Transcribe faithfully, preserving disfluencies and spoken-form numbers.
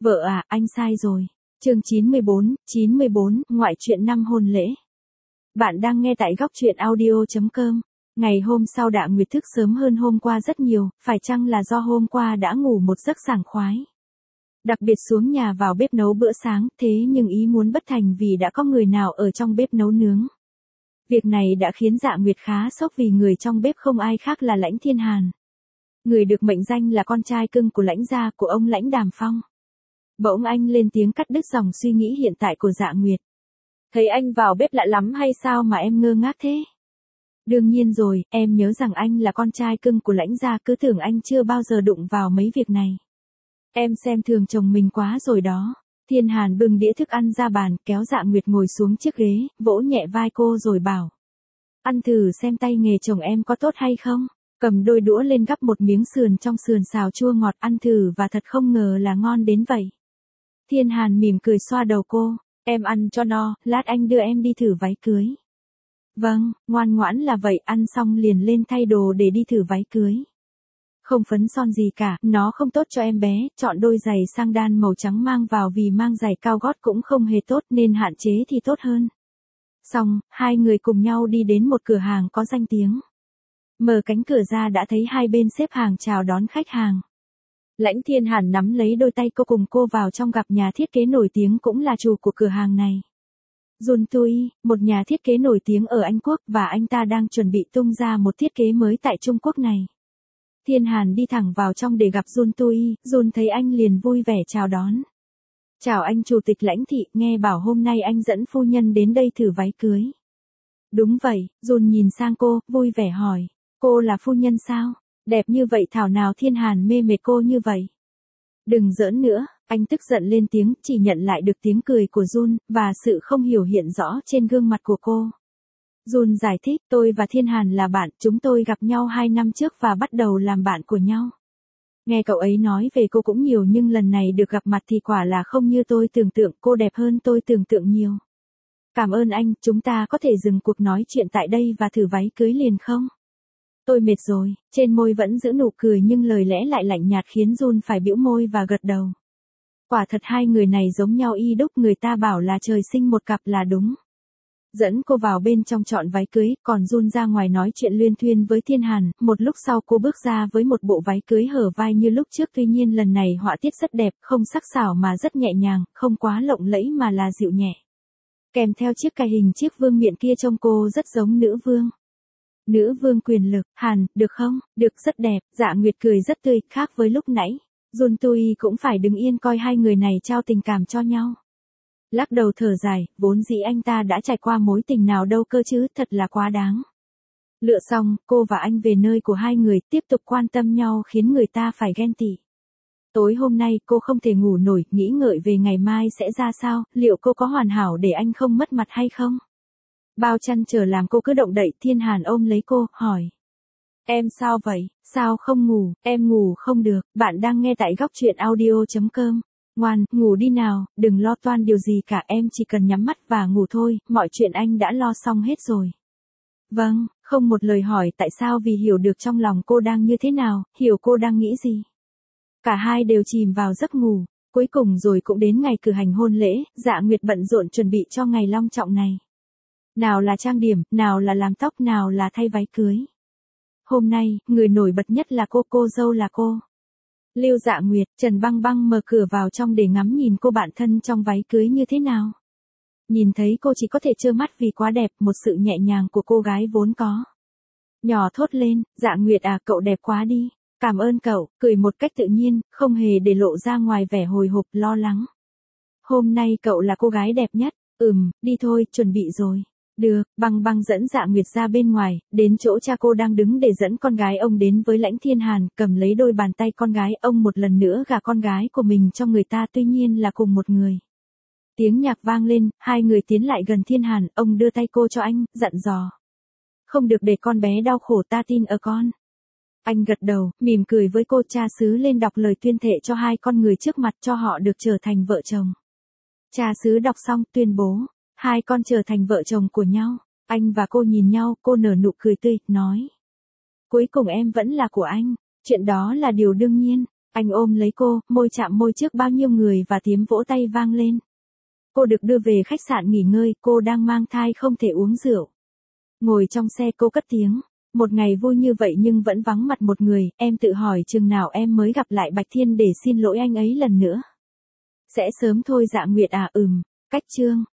Vợ à, anh sai rồi. Chương chín mươi bốn, chín mươi bốn, ngoại truyện năm hôn lễ. Bạn đang nghe tại góc truyện audio chấm com. Ngày hôm sau Đạ Nguyệt thức sớm hơn hôm qua rất nhiều, phải chăng là do hôm qua đã ngủ một giấc sảng khoái. Đặc biệt xuống nhà vào bếp nấu bữa sáng, thế nhưng ý muốn bất thành vì đã có người nào ở trong bếp nấu nướng. Việc này đã khiến Dạ Nguyệt khá sốc vì người trong bếp không ai khác là Lãnh Thiên Hàn. Người được mệnh danh là con trai cưng của Lãnh gia của ông Lãnh Đàm Phong. Bỗng anh lên tiếng cắt đứt dòng suy nghĩ hiện tại của Dạ Nguyệt. Thấy anh vào bếp lạ lắm hay sao mà em ngơ ngác thế? Đương nhiên rồi, em nhớ rằng anh là con trai cưng của Lãnh gia, cứ tưởng anh chưa bao giờ đụng vào mấy việc này. Em xem thường chồng mình quá rồi đó. Thiên Hàn bưng đĩa thức ăn ra bàn, kéo Dạ Nguyệt ngồi xuống chiếc ghế, vỗ nhẹ vai cô rồi bảo. Ăn thử xem tay nghề chồng em có tốt hay không. Cầm đôi đũa lên gắp một miếng sườn trong sườn xào chua ngọt, ăn thử và thật không ngờ là ngon đến vậy. Thiên Hàn mỉm cười xoa đầu cô, em ăn cho no, lát anh đưa em đi thử váy cưới. Vâng, ngoan ngoãn là vậy, ăn xong liền lên thay đồ để đi thử váy cưới. Không phấn son gì cả, nó không tốt cho em bé, chọn đôi giày sang đan màu trắng mang vào vì mang giày cao gót cũng không hề tốt nên hạn chế thì tốt hơn. Xong, hai người cùng nhau đi đến một cửa hàng có danh tiếng. Mở cánh cửa ra đã thấy hai bên xếp hàng chào đón khách hàng. Lãnh Thiên Hàn nắm lấy đôi tay cô cùng cô vào trong gặp nhà thiết kế nổi tiếng cũng là chủ của cửa hàng này. Jun Tui, một nhà thiết kế nổi tiếng ở Anh Quốc và anh ta đang chuẩn bị tung ra một thiết kế mới tại Trung Quốc này. Thiên Hàn đi thẳng vào trong để gặp Jun Tui, Jun thấy anh liền vui vẻ chào đón. Chào anh chủ tịch Lãnh thị, nghe bảo hôm nay anh dẫn phu nhân đến đây thử váy cưới. Đúng vậy, Jun nhìn sang cô, vui vẻ hỏi. Cô là phu nhân sao? Đẹp như vậy thảo nào Thiên Hàn mê mệt cô như vậy? Đừng giỡn nữa, anh tức giận lên tiếng, chỉ nhận lại được tiếng cười của Jun, và sự không hiểu hiện rõ trên gương mặt của cô. Jun giải thích, tôi và Thiên Hàn là bạn, chúng tôi gặp nhau hai năm trước và bắt đầu làm bạn của nhau. Nghe cậu ấy nói về cô cũng nhiều nhưng lần này được gặp mặt thì quả là không như tôi tưởng tượng, cô đẹp hơn tôi tưởng tượng nhiều. Cảm ơn anh, chúng ta có thể dừng cuộc nói chuyện tại đây và thử váy cưới liền không? Tôi mệt rồi, trên môi vẫn giữ nụ cười nhưng lời lẽ lại lạnh nhạt khiến Jun phải bĩu môi và gật đầu. Quả thật hai người này giống nhau y đúc, người ta bảo là trời sinh một cặp là đúng. Dẫn cô vào bên trong chọn váy cưới, còn Jun ra ngoài nói chuyện luyên thuyên với Thiên Hàn, một lúc sau cô bước ra với một bộ váy cưới hở vai như lúc trước, tuy nhiên lần này họa tiết rất đẹp, không sắc sảo mà rất nhẹ nhàng, không quá lộng lẫy mà là dịu nhẹ. Kèm theo chiếc cài hình chiếc vương miện kia trông cô rất giống nữ vương. Nữ vương quyền lực, Hàn, được không? Được, rất đẹp, Dạ Nguyệt cười rất tươi, khác với lúc nãy. Jun Tui cũng phải đứng yên coi hai người này trao tình cảm cho nhau. Lắc đầu thở dài, vốn dĩ anh ta đã trải qua mối tình nào đâu cơ chứ, thật là quá đáng. Lựa xong, cô và anh về nơi của hai người, tiếp tục quan tâm nhau khiến người ta phải ghen tị. Tối hôm nay cô không thể ngủ nổi, nghĩ ngợi về ngày mai sẽ ra sao, liệu cô có hoàn hảo để anh không mất mặt hay không? Bao chăn trở làm cô cứ động đậy, Thiên Hàn ôm lấy cô, hỏi. Em sao vậy, sao không ngủ, em ngủ không được, bạn đang nghe tại góc truyện audio chấm com. Ngoan, ngủ đi nào, đừng lo toan điều gì cả, em chỉ cần nhắm mắt và ngủ thôi, mọi chuyện anh đã lo xong hết rồi. Vâng, không một lời hỏi tại sao vì hiểu được trong lòng cô đang như thế nào, hiểu cô đang nghĩ gì. Cả hai đều chìm vào giấc ngủ, cuối cùng rồi cũng đến ngày cử hành hôn lễ, Dạ Nguyệt bận rộn chuẩn bị cho ngày long trọng này. Nào là trang điểm, nào là làm tóc, nào là thay váy cưới. Hôm nay, người nổi bật nhất là cô, cô dâu là cô. Lưu Dạ Nguyệt, Trần Băng Băng mở cửa vào trong để ngắm nhìn cô bạn thân trong váy cưới như thế nào. Nhìn thấy cô chỉ có thể trơ mắt vì quá đẹp, một sự nhẹ nhàng của cô gái vốn có. Nhỏ thốt lên, Dạ Nguyệt à, cậu đẹp quá đi. Cảm ơn cậu, cười một cách tự nhiên, không hề để lộ ra ngoài vẻ hồi hộp, lo lắng. Hôm nay cậu là cô gái đẹp nhất, ừm, đi thôi, chuẩn bị rồi. Được, Băng Băng dẫn Dạ Nguyệt ra bên ngoài, đến chỗ cha cô đang đứng để dẫn con gái ông đến với Lãnh Thiên Hàn, cầm lấy đôi bàn tay con gái ông một lần nữa gả con gái của mình cho người ta, tuy nhiên là cùng một người. Tiếng nhạc vang lên, hai người tiến lại gần Thiên Hàn, ông đưa tay cô cho anh, dặn dò. Không được để con bé đau khổ, ta tin ở con. Anh gật đầu, mỉm cười với cô, cha xứ lên đọc lời tuyên thệ cho hai con người trước mặt cho họ được trở thành vợ chồng. Cha xứ đọc xong, tuyên bố. Hai con trở thành vợ chồng của nhau. Anh và cô nhìn nhau, cô nở nụ cười tươi, nói. Cuối cùng em vẫn là của anh, chuyện đó là điều đương nhiên. Anh ôm lấy cô, môi chạm môi trước bao nhiêu người và tiếng vỗ tay vang lên. Cô được đưa về khách sạn nghỉ ngơi, cô đang mang thai không thể uống rượu. Ngồi trong xe cô cất tiếng. Một ngày vui như vậy nhưng vẫn vắng mặt một người, em tự hỏi chừng nào em mới gặp lại Bạch Thiên để xin lỗi anh ấy lần nữa. Sẽ sớm thôi Dạ Nguyệt à ừm, cách chương.